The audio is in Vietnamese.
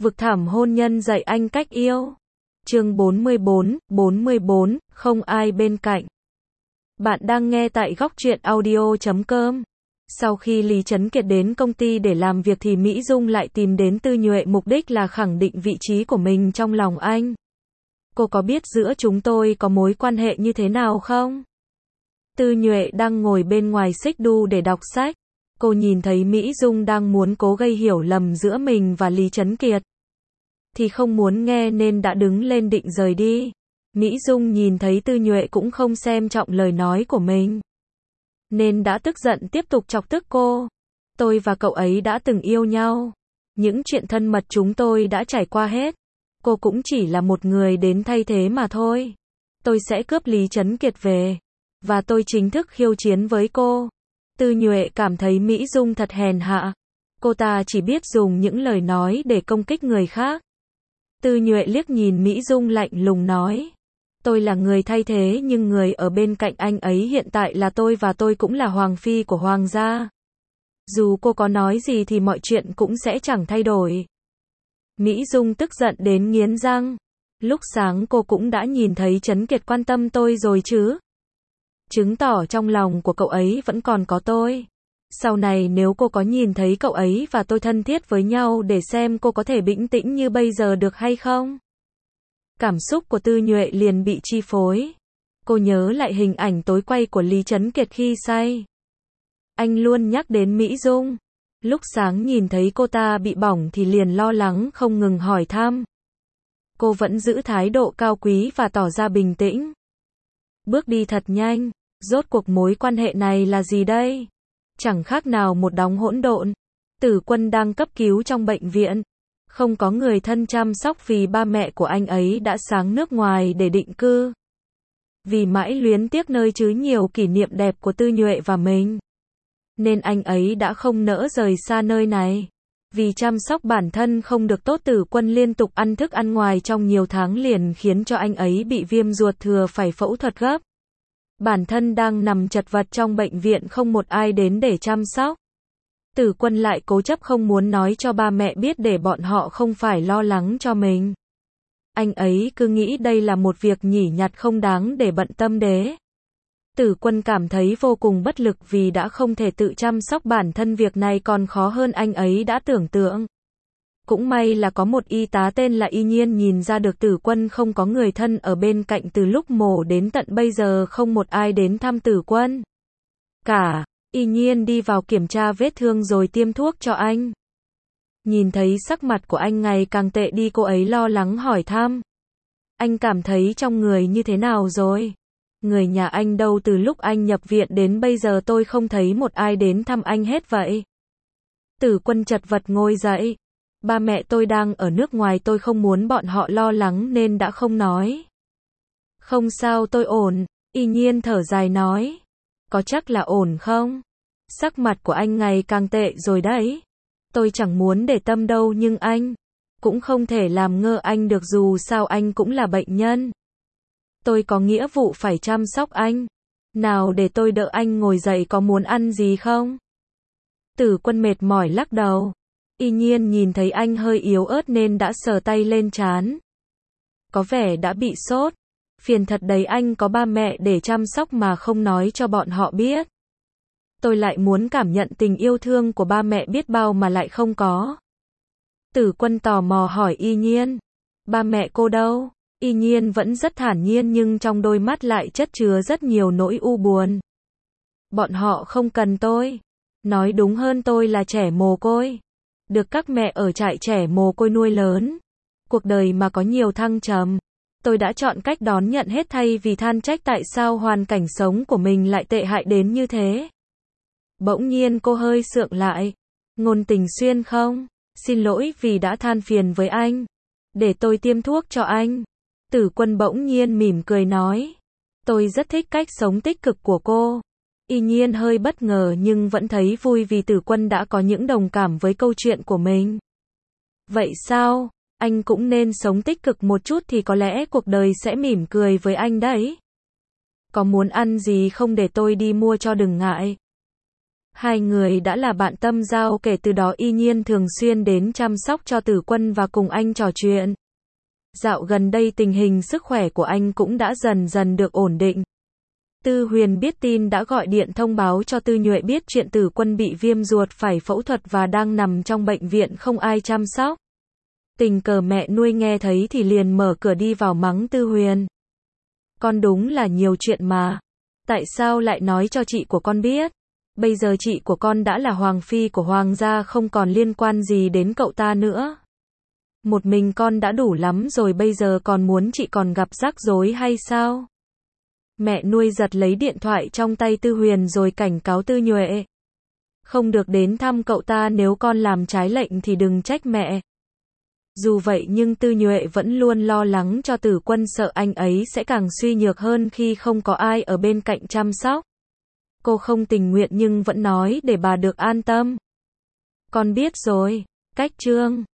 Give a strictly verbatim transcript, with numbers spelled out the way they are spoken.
Vực thẳm hôn nhân dạy anh cách yêu. Chương bốn mươi bốn, bốn mươi bốn, không ai bên cạnh. Bạn đang nghe tại góc truyện audio chấm com. Sau khi Lý Trấn Kiệt đến công ty để làm việc thì Mỹ Dung lại tìm đến Tư Nhuệ, mục đích là khẳng định vị trí của mình trong lòng anh. Cô có biết giữa chúng tôi có mối quan hệ như thế nào không? Tư Nhuệ đang ngồi bên ngoài xích đu để đọc sách. Cô nhìn thấy Mỹ Dung đang muốn cố gây hiểu lầm giữa mình và Lý Trấn Kiệt, thì không muốn nghe nên đã đứng lên định rời đi. Mỹ Dung nhìn thấy Tư Nhuệ cũng không xem trọng lời nói của mình, nên đã tức giận tiếp tục chọc tức cô. Tôi và cậu ấy đã từng yêu nhau. Những chuyện thân mật chúng tôi đã trải qua hết. Cô cũng chỉ là một người đến thay thế mà thôi. Tôi sẽ cướp Lý Trấn Kiệt về, và tôi chính thức khiêu chiến với cô. Tư Nhuệ cảm thấy Mỹ Dung thật hèn hạ. Cô ta chỉ biết dùng những lời nói để công kích người khác. Tư Nhuệ liếc nhìn Mỹ Dung lạnh lùng nói. Tôi là người thay thế nhưng người ở bên cạnh anh ấy hiện tại là tôi, và tôi cũng là hoàng phi của hoàng gia. Dù cô có nói gì thì mọi chuyện cũng sẽ chẳng thay đổi. Mỹ Dung tức giận đến nghiến răng. Lúc sáng cô cũng đã nhìn thấy Trấn Kiệt quan tâm tôi rồi chứ. Chứng tỏ trong lòng của cậu ấy vẫn còn có tôi. Sau này nếu cô có nhìn thấy cậu ấy và tôi thân thiết với nhau để xem cô có thể bình tĩnh như bây giờ được hay không? Cảm xúc của Tư Nhuệ liền bị chi phối. Cô nhớ lại hình ảnh tối quay của Lý Trấn Kiệt khi say. Anh luôn nhắc đến Mỹ Dung. Lúc sáng nhìn thấy cô ta bị bỏng thì liền lo lắng không ngừng hỏi thăm. Cô vẫn giữ thái độ cao quý và tỏ ra bình tĩnh. Bước đi thật nhanh. Rốt cuộc mối quan hệ này là gì đây? Chẳng khác nào một đống hỗn độn. Tử Quân đang cấp cứu trong bệnh viện. Không có người thân chăm sóc vì ba mẹ của anh ấy đã sang nước ngoài để định cư. Vì mãi luyến tiếc nơi chứa nhiều kỷ niệm đẹp của Tư Nhuệ và mình, nên anh ấy đã không nỡ rời xa nơi này. Vì chăm sóc bản thân không được tốt, Tử Quân liên tục ăn thức ăn ngoài trong nhiều tháng liền khiến cho anh ấy bị viêm ruột thừa phải phẫu thuật gấp. Bản thân đang nằm chật vật trong bệnh viện, không một ai đến để chăm sóc. Tử Quân lại cố chấp không muốn nói cho ba mẹ biết để bọn họ không phải lo lắng cho mình. Anh ấy cứ nghĩ đây là một việc nhỉ nhặt không đáng để bận tâm đế. Tử Quân cảm thấy vô cùng bất lực vì đã không thể tự chăm sóc bản thân, việc này còn khó hơn anh ấy đã tưởng tượng. Cũng may là có một y tá tên là Y Nhiên nhìn ra được Tử Quân không có người thân ở bên cạnh, từ lúc mổ đến tận bây giờ không một ai đến thăm Tử Quân cả. Y Nhiên đi vào kiểm tra vết thương rồi tiêm thuốc cho anh. Nhìn thấy sắc mặt của anh ngày càng tệ đi, cô ấy lo lắng hỏi thăm. Anh cảm thấy trong người như thế nào rồi? Người nhà anh đâu, từ lúc anh nhập viện đến bây giờ tôi không thấy một ai đến thăm anh hết vậy. Tử Quân chật vật ngồi dậy. Ba mẹ tôi đang ở nước ngoài, tôi không muốn bọn họ lo lắng nên đã không nói. Không sao, tôi ổn. Y Nhiên thở dài nói. Có chắc là ổn không? Sắc mặt của anh ngày càng tệ rồi đấy. Tôi chẳng muốn để tâm đâu, nhưng anh cũng không thể làm ngơ anh được, dù sao anh cũng là bệnh nhân. Tôi có nghĩa vụ phải chăm sóc anh. Nào để tôi đỡ anh ngồi dậy, có muốn ăn gì không? Tử Quân mệt mỏi lắc đầu. Y Nhiên nhìn thấy anh hơi yếu ớt nên đã sờ tay lên trán. Có vẻ đã bị sốt. Phiền thật đấy, anh có ba mẹ để chăm sóc mà không nói cho bọn họ biết. Tôi lại muốn cảm nhận tình yêu thương của ba mẹ biết bao mà lại không có. Tử Quân tò mò hỏi Y Nhiên. Ba mẹ cô đâu? Y Nhiên vẫn rất thản nhiên nhưng trong đôi mắt lại chất chứa rất nhiều nỗi u buồn. Bọn họ không cần tôi. Nói đúng hơn, tôi là trẻ mồ côi, được các mẹ ở trại trẻ mồ côi nuôi lớn. Cuộc đời mà có nhiều thăng trầm. Tôi đã chọn cách đón nhận hết thay vì than trách tại sao hoàn cảnh sống của mình lại tệ hại đến như thế. Bỗng nhiên cô hơi sượng lại. Ngôn Tình Xuyên không? Xin lỗi vì đã than phiền với anh. Để tôi tiêm thuốc cho anh. Tử Quân bỗng nhiên mỉm cười nói. Tôi rất thích cách sống tích cực của cô. Y Nhiên hơi bất ngờ nhưng vẫn thấy vui vì Tử Quân đã có những đồng cảm với câu chuyện của mình. Vậy sao? Anh cũng nên sống tích cực một chút thì có lẽ cuộc đời sẽ mỉm cười với anh đấy. Có muốn ăn gì không, để tôi đi mua cho, đừng ngại. Hai người đã là bạn tâm giao, kể từ đó y nhiên thường xuyên đến chăm sóc cho Tử Quân và cùng anh trò chuyện. Dạo gần đây tình hình sức khỏe của anh cũng đã dần dần được ổn định. Tư Huyền biết tin đã gọi điện thông báo cho Tư Nhuệ biết chuyện Tử Quân bị viêm ruột phải phẫu thuật và đang nằm trong bệnh viện không ai chăm sóc. Tình cờ mẹ nuôi nghe thấy thì liền mở cửa đi vào mắng Tư Huyền. Con đúng là nhiều chuyện mà. Tại sao lại nói cho chị của con biết? Bây giờ chị của con đã là hoàng phi của hoàng gia, không còn liên quan gì đến cậu ta nữa. Một mình con đã đủ lắm rồi, bây giờ còn muốn chị còn gặp rắc rối hay sao? Mẹ nuôi giật lấy điện thoại trong tay Tư Huyền rồi cảnh cáo Tư Nhuệ. Không được đến thăm cậu ta, nếu con làm trái lệnh thì đừng trách mẹ. Dù vậy nhưng Tư Nhuệ vẫn luôn lo lắng cho Tử Quân, sợ anh ấy sẽ càng suy nhược hơn khi không có ai ở bên cạnh chăm sóc. Cô không tình nguyện nhưng vẫn nói để bà được an tâm. Con biết rồi. Cách chương